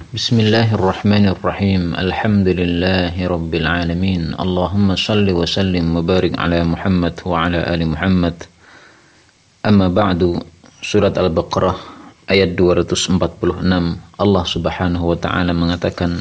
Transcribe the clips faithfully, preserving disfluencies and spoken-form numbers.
Bismillahirrahmanirrahim. Alhamdulillahi rabbil alamin. Allahumma salli wa sallim wa barik ala Muhammad wa ala ali Muhammad. Amma ba'du. Surat Al-Baqarah ayat dua ratus empat puluh enam. Allah Subhanahu wa taala mengatakan,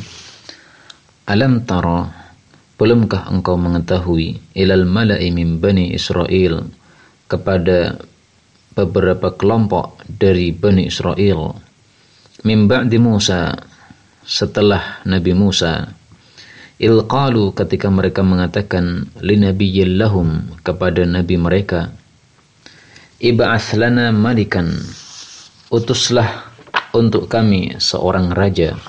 Alam tara, belumkah engkau mengetahui, ilal mala'i min bani Israel, kepada beberapa kelompok dari Bani Israel, min ba'di Musa, setelah Nabi Musa, ilqalu, ketika mereka mengatakan, linabiyyin lahum, kepada nabi mereka, ib'ats lana malikan, utuslah untuk kami seorang raja,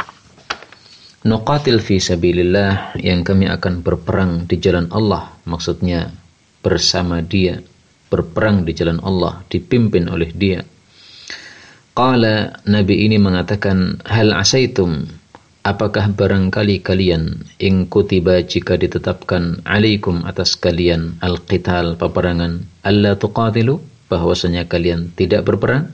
nuqatil fi sabilillah, yang kami akan berperang di jalan Allah, maksudnya bersama dia, berperang di jalan Allah, dipimpin oleh dia. Qala, Nabi ini mengatakan, hal asaitum, apakah barangkali kalian, in kutiba, jika ditetapkan, alaikum, atas kalian, al-qital, peperangan, alla tuqatilu, bahwasanya kalian tidak berperang.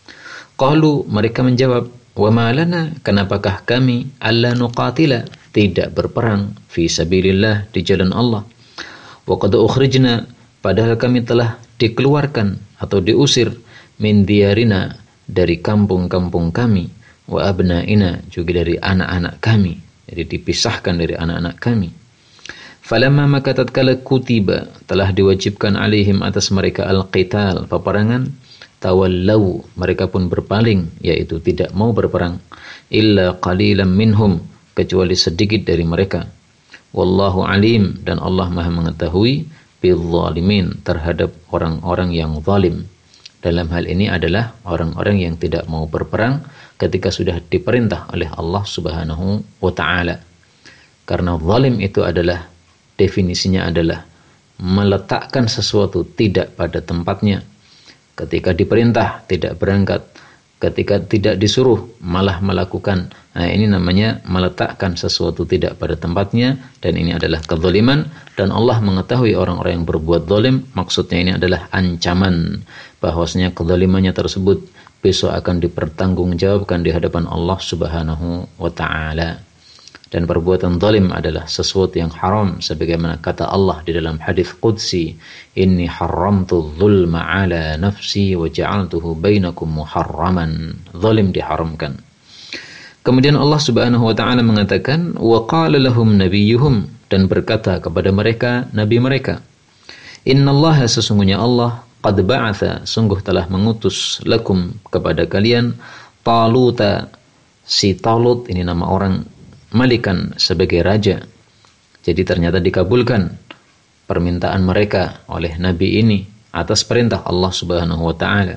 Qalu, mereka menjawab, wa ma lana, kenapakah kami, alla nuqatila, tidak berperang, fi sabilillah, di jalan Allah. Wa qad ukhrijna, padahal kami telah dikeluarkan atau diusir, min diyarina, dari kampung-kampung kami, wa abnaina, juga dari anak-anak kami, jadi dipisahkan dari anak-anak kami. Falamma, maka tatkala kutiba, telah diwajibkan alaihim, atas mereka, al-qital, peperangan, tawallau, mereka pun berpaling, yaitu tidak mau berperang, illa qalilan minhum, kecuali sedikit dari mereka. Wallahu alim, dan Allah Maha mengetahui, bizzalimin, terhadap orang-orang yang zalim. Dalam hal ini adalah orang-orang yang tidak mau berperang ketika sudah diperintah oleh Allah Subhanahu wa taala. Karena zalim itu adalah, definisinya adalah meletakkan sesuatu tidak pada tempatnya. Ketika diperintah tidak berangkat, ketika tidak disuruh malah melakukan. Nah, ini namanya meletakkan sesuatu tidak pada tempatnya, dan ini adalah kezaliman. Dan Allah mengetahui orang-orang yang berbuat zalim, maksudnya ini adalah ancaman bahwasanya kezalimannya tersebut besok akan dipertanggungjawabkan di hadapan Allah Subhanahu wa taala. Dan perbuatan zalim adalah sesuatu yang haram, sebagaimana kata Allah di dalam hadis qudsi, inni haramtu dzulma ala nafsi wa ja'altuhu bainakum muharraman. Zalim diharamkan. Kemudian Allah Subhanahu wa taala mengatakan, wa qala lahum nabiyyuhum, dan berkata kepada mereka nabi mereka, innallaha, sesungguhnya Allah, qad ba'atha, sungguh telah mengutus, lakum, kepada kalian, Taluta, si Talut ini nama orang, malikan, sebagai raja. Jadi ternyata dikabulkan permintaan mereka oleh nabi ini atas perintah Allah Subhanahu wa taala.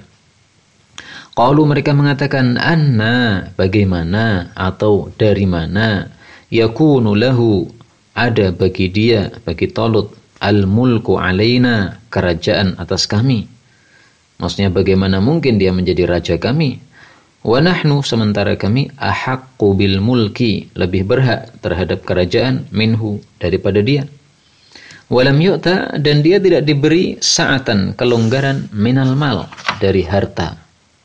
Qalu, mereka mengatakan, anna, bagaimana atau dari mana, yakunu lahu, ada bagi dia, bagi Talut, al-mulku alaina, kerajaan atas kami. Maksudnya bagaimana mungkin dia menjadi raja kami? Wa nahnu, sementara kami, ahaqqu bil mulki, lebih berhak terhadap kerajaan, minhu, daripada dia. Walam yu'ta, dan dia tidak diberi sa'atan, kelonggaran, minal mal, dari harta.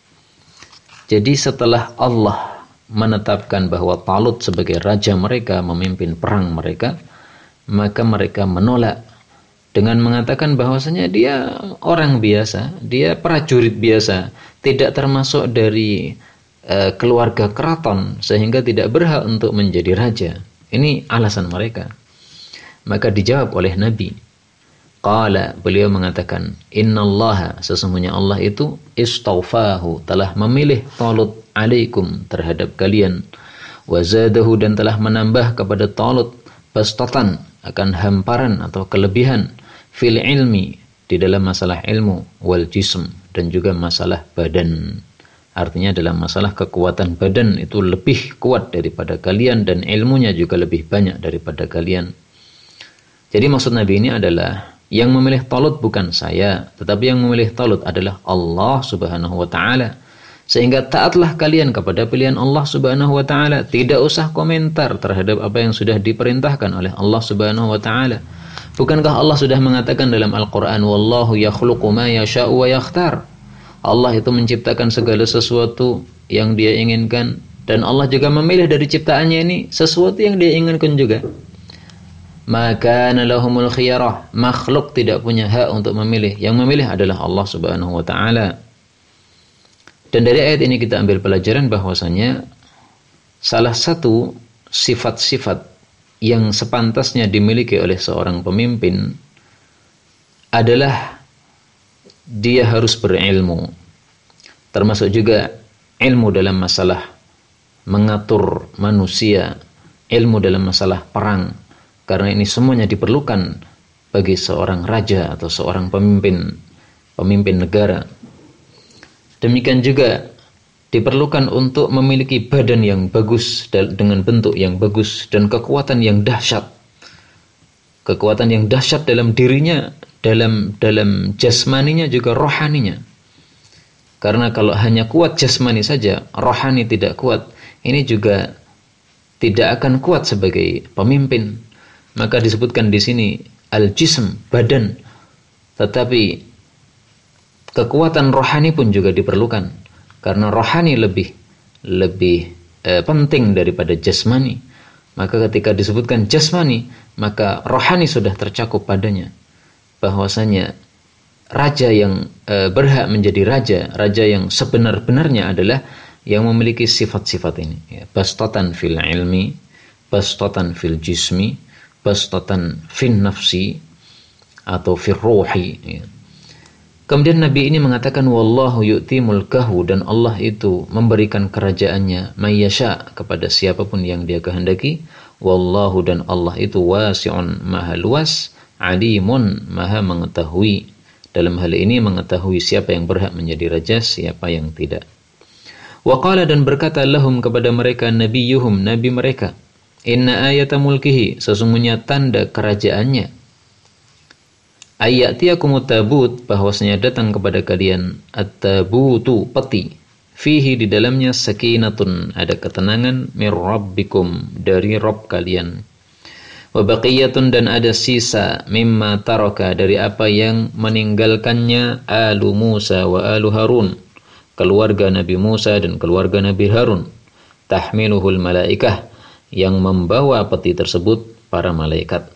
Jadi setelah Allah menetapkan bahwa Talut sebagai raja mereka, memimpin perang mereka, maka mereka menolak dengan mengatakan bahwasanya dia orang biasa, dia prajurit biasa, tidak termasuk dari uh, keluarga keraton, sehingga tidak berhak untuk menjadi raja. Ini alasan mereka. Maka dijawab oleh Nabi. Qala, beliau mengatakan, innallaha, sesungguhnya Allah itu, istaufahu, telah memilih Talut alaikum, terhadap kalian, wa zadahu, dan telah menambah kepada Talut, bastatan, akan hamparan atau kelebihan, fil ilmi, di dalam masalah ilmu, wal jism, dan juga masalah badan. Artinya dalam masalah kekuatan badan itu lebih kuat daripada kalian, dan ilmunya juga lebih banyak daripada kalian. Jadi maksud Nabi ini adalah, yang memilih Talut bukan saya, tetapi yang memilih Talut adalah Allah Subhanahu wa taala. Sehingga taatlah kalian kepada pilihan Allah Subhanahu wa taala, tidak usah komentar terhadap apa yang sudah diperintahkan oleh Allah Subhanahu wa taala. Bukankah Allah sudah mengatakan dalam Al-Qur'an, wallahu yakhluqu ma yasha'u wa yakhtar. Allah itu menciptakan segala sesuatu yang Dia inginkan Dan Allah juga memilih dari ciptaannya ini sesuatu yang Dia inginkan juga. Maka lahumul khiyarah, makhluk tidak punya hak untuk memilih. Yang memilih adalah Allah Subhanahu wa taala. Dan dari ayat ini kita ambil pelajaran bahwasanya salah satu sifat-sifat yang sepantasnya dimiliki oleh seorang pemimpin adalah dia harus berilmu. Termasuk juga ilmu dalam masalah mengatur manusia, ilmu dalam masalah perang. Karena ini semuanya diperlukan bagi seorang raja atau seorang pemimpin, pemimpin negara. Demikian juga diperlukan untuk memiliki badan yang bagus dengan bentuk yang bagus dan kekuatan yang dahsyat. Kekuatan yang dahsyat dalam dirinya, dalam dalam jasmaninya juga rohaninya. Karena kalau hanya kuat jasmani saja, rohani tidak kuat, ini juga tidak akan kuat sebagai pemimpin. Maka disebutkan di sini al-jism, badan. Tetapi kekuatan rohani pun juga diperlukan. Karena rohani lebih lebih eh, penting daripada jasmani. Maka ketika disebutkan jasmani, maka rohani sudah tercakup padanya. Bahwasanya raja yang eh, berhak menjadi raja, raja yang sebenar-benarnya adalah yang memiliki sifat-sifat ini. Ya, bastatan fil ilmi, bastatan fil jismi, bastatan fin nafsi atau fir ruhi. Ya. Kemudian Nabi ini mengatakan wallahu yu'ti mulkahu, dan Allah itu memberikan kerajaannya mayyasha kepada siapapun yang Dia kehendaki. Wallahu, dan Allah itu wasi'un, maha luas, alimun, maha mengetahui. Dalam hal ini mengetahui siapa yang berhak menjadi raja, siapa yang tidak. Wa qala, dan berkata lahum kepada mereka nabiyuhum, nabi mereka, inna ayata mulkihi, sesungguhnya tanda kerajaannya, ayatiyakumut tabut, bahwasanya datang kepada kalian at-tabutu, peti, fihi, di dalamnya sakinatun, ada ketenangan, mir rabbikum, dari Rabb kalian, wa baqiyatun, dan ada sisa, mimma taraka, dari apa yang meninggalkannya alu Musa wa alu Harun, keluarga Nabi Musa dan keluarga Nabi Harun, tahmiluhul malaikah, yang membawa peti tersebut para malaikat.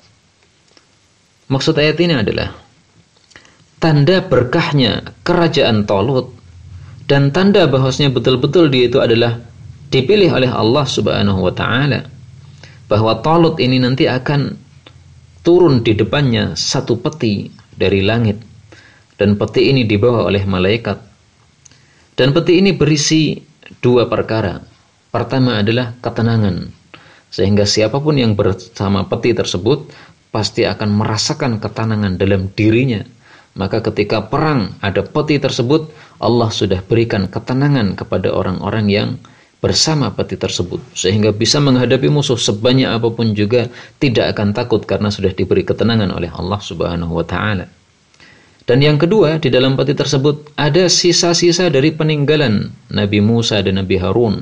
Maksud ayat ini adalah tanda berkahnya kerajaan Talut, dan tanda bahwasanya betul-betul dia itu adalah dipilih oleh Allah Subhanahu wa taala, bahwa Talut ini nanti akan turun di depannya satu peti dari langit, dan peti ini dibawa oleh malaikat. Dan peti ini berisi dua perkara. Pertama adalah ketenangan, sehingga siapapun yang bersama peti tersebut pasti akan merasakan ketenangan dalam dirinya. Maka ketika perang ada peti tersebut, Allah sudah berikan ketenangan kepada orang-orang yang bersama peti tersebut, sehingga bisa menghadapi musuh sebanyak apapun juga tidak akan takut karena sudah diberi ketenangan oleh Allah Subhanahu wa taala. Dan yang kedua, di dalam peti tersebut ada sisa-sisa dari peninggalan Nabi Musa dan Nabi Harun.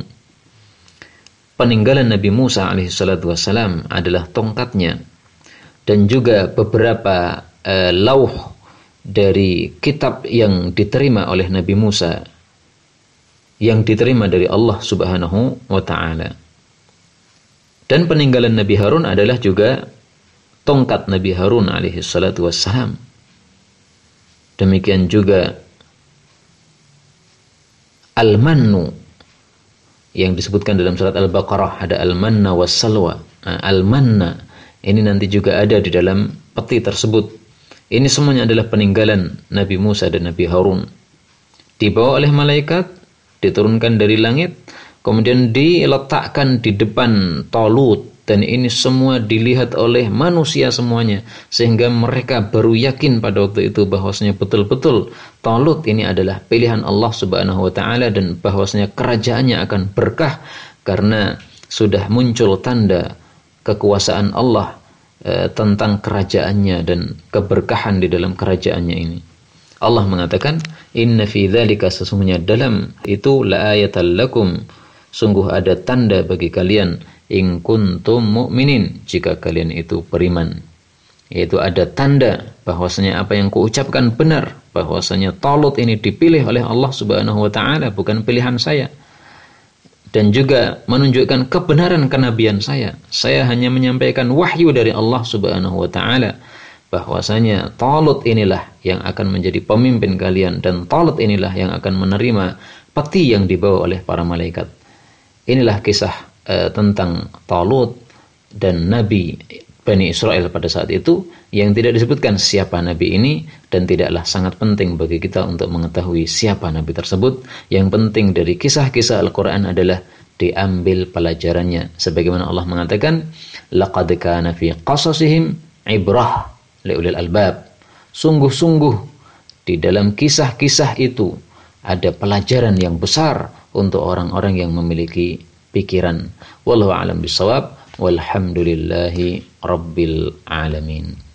Peninggalan Nabi Musa alaihissalatu wassalam adalah tongkatnya, dan juga beberapa uh, lauh dari kitab yang diterima oleh Nabi Musa, yang diterima dari Allah Subhanahu wa ta'ala. Dan peninggalan Nabi Harun adalah juga tongkat Nabi Harun alaihissalatu wassalam. Demikian juga al-mannu, yang disebutkan dalam surat Al-Baqarah, ada al-manna was-salwa. Nah, al-manna ini nanti juga ada di dalam peti tersebut. Ini semuanya adalah peninggalan Nabi Musa dan Nabi Harun. Dibawa oleh malaikat, diturunkan dari langit, kemudian diletakkan di depan Talut, dan ini semua dilihat oleh manusia semuanya, sehingga mereka baru yakin pada waktu itu bahwasanya betul-betul Talut ini adalah pilihan Allah Subhanahu wa taala, dan bahwasanya kerajaannya akan berkah karena sudah muncul tanda kekuasaan Allah e, tentang kerajaannya dan keberkahan di dalam kerajaannya ini. Allah mengatakan, inna fi dzalika, sesungguhnya dalam itu la ayatal lakum, sungguh ada tanda bagi kalian, in kuntum mu'minin, jika kalian itu beriman. Yaitu ada tanda bahwasanya apa yang kuucapkan benar, bahwasanya Talut ini dipilih oleh Allah Subhanahu wa taala, bukan pilihan saya. dan juga menunjukkan kebenaran kenabian saya. Saya hanya menyampaikan wahyu dari Allah Subhanahu wa taala bahwasanya Talut inilah yang akan menjadi pemimpin kalian dan Talut inilah yang akan menerima peti yang dibawa oleh para malaikat. Inilah kisah uh, tentang Talut dan Nabi Bani Israel pada saat itu, yang tidak disebutkan siapa Nabi ini, dan tidaklah sangat penting bagi kita untuk mengetahui siapa Nabi tersebut. Yang penting dari kisah-kisah Al-Quran adalah diambil pelajarannya. Sebagaimana Allah mengatakan, laqad kana fi qasasihim ibrah liulil albab. Sungguh-sungguh di dalam kisah-kisah itu ada pelajaran yang besar untuk orang-orang yang memiliki pikiran. Wallahu a'lam bishawab. Walhamdulillahi rabbil alamin.